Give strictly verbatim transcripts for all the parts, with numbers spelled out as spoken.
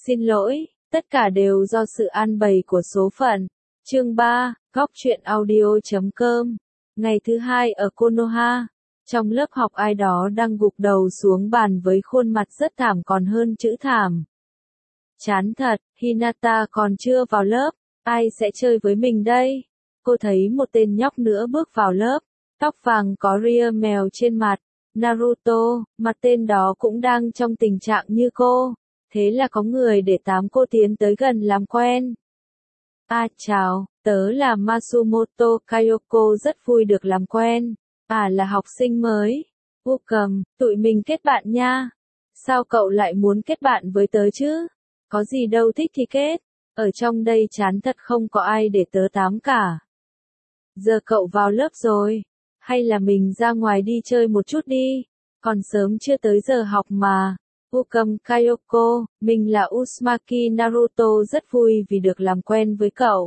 Xin lỗi, tất cả đều do sự an bày của số phận. Chương ba, góc truyện audio chấm com. Ngày thứ hai ở Konoha. Trong lớp học ai đó đang gục đầu xuống bàn với khuôn mặt rất thảm còn hơn chữ thảm. Chán thật, Hinata còn chưa vào lớp, ai sẽ chơi với mình đây? Cô thấy một tên nhóc nữa bước vào lớp, tóc vàng có ria mèo trên mặt. Naruto, mặt tên đó cũng đang trong tình trạng như cô. Thế là có người để tám cô tiến tới gần làm quen. À chào, tớ là Masumoto Kayoko, rất vui được làm quen. À là học sinh mới. Vô cầm, tụi mình kết bạn nha. Sao cậu lại muốn kết bạn với tớ chứ? Có gì đâu, thích thì kết. Ở trong đây chán thật, không có ai để tớ tám cả. Giờ cậu vào lớp rồi. Hay là mình ra ngoài đi chơi một chút đi. Còn sớm chưa tới giờ học mà. Welcome Kayoko, mình là Uzumaki Naruto, rất vui vì được làm quen với cậu.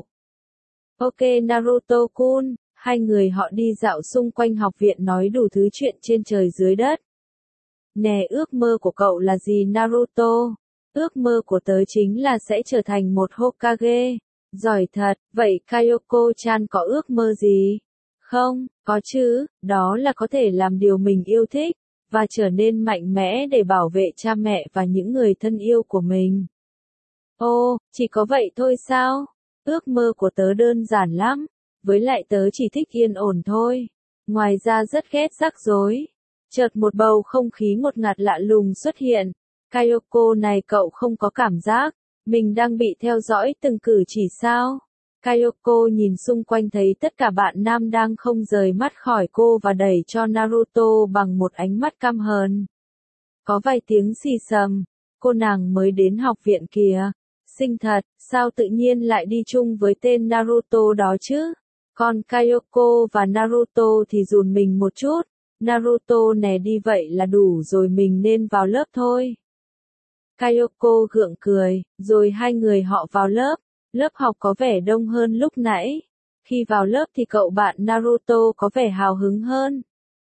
Ok Naruto-kun, hai người họ đi dạo xung quanh học viện nói đủ thứ chuyện trên trời dưới đất. Nè, ước mơ của cậu là gì Naruto? Ước mơ của tớ chính là sẽ trở thành một Hokage. Giỏi thật, vậy Kayoko-chan có ước mơ gì? Không, có chứ, đó là có thể làm điều mình yêu thích, và trở nên mạnh mẽ để bảo vệ cha mẹ và những người thân yêu của mình. Ô, chỉ có vậy thôi sao? Ước mơ của tớ đơn giản lắm, với lại tớ chỉ thích yên ổn thôi. Ngoài ra rất ghét rắc rối. Chợt một bầu không khí ngột ngạt lạ lùng xuất hiện. Kayoko này, cậu không có cảm giác mình đang bị theo dõi từng cử chỉ sao? Kayoko nhìn xung quanh thấy tất cả bạn nam đang không rời mắt khỏi cô và đẩy cho Naruto bằng một ánh mắt căm hờn. Có vài tiếng xì xầm. Cô nàng mới đến học viện kìa. Xinh thật, sao tự nhiên lại đi chung với tên Naruto đó chứ? Còn Kayoko và Naruto thì rùn mình một chút. Naruto nè, đi vậy là đủ rồi, mình nên vào lớp thôi. Kayoko gượng cười, rồi hai người họ vào lớp. Lớp học có vẻ đông hơn lúc nãy. Khi vào lớp thì cậu bạn Naruto có vẻ hào hứng hơn.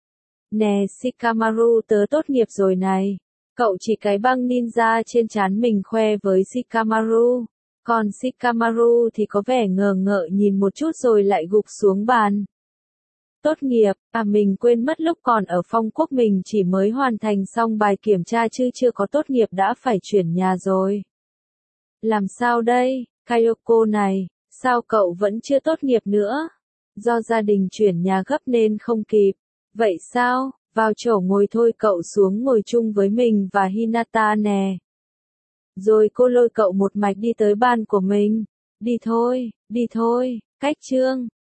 Nè Shikamaru, tớ tốt nghiệp rồi này. Cậu chỉ cái băng ninja trên trán mình khoe với Shikamaru. Còn Shikamaru thì có vẻ ngờ ngợ nhìn một chút rồi lại gục xuống bàn. Tốt nghiệp, à mình quên mất lúc còn ở Phong Quốc mình chỉ mới hoàn thành xong bài kiểm tra chứ chưa có tốt nghiệp đã phải chuyển nhà rồi. Làm sao đây? Kayoko này, sao cậu vẫn chưa tốt nghiệp nữa? Do gia đình chuyển nhà gấp nên không kịp. Vậy sao? Vào chỗ ngồi thôi, cậu xuống ngồi chung với mình và Hinata nè. Rồi cô lôi cậu một mạch đi tới bàn của mình. Đi thôi, đi thôi, cách chương.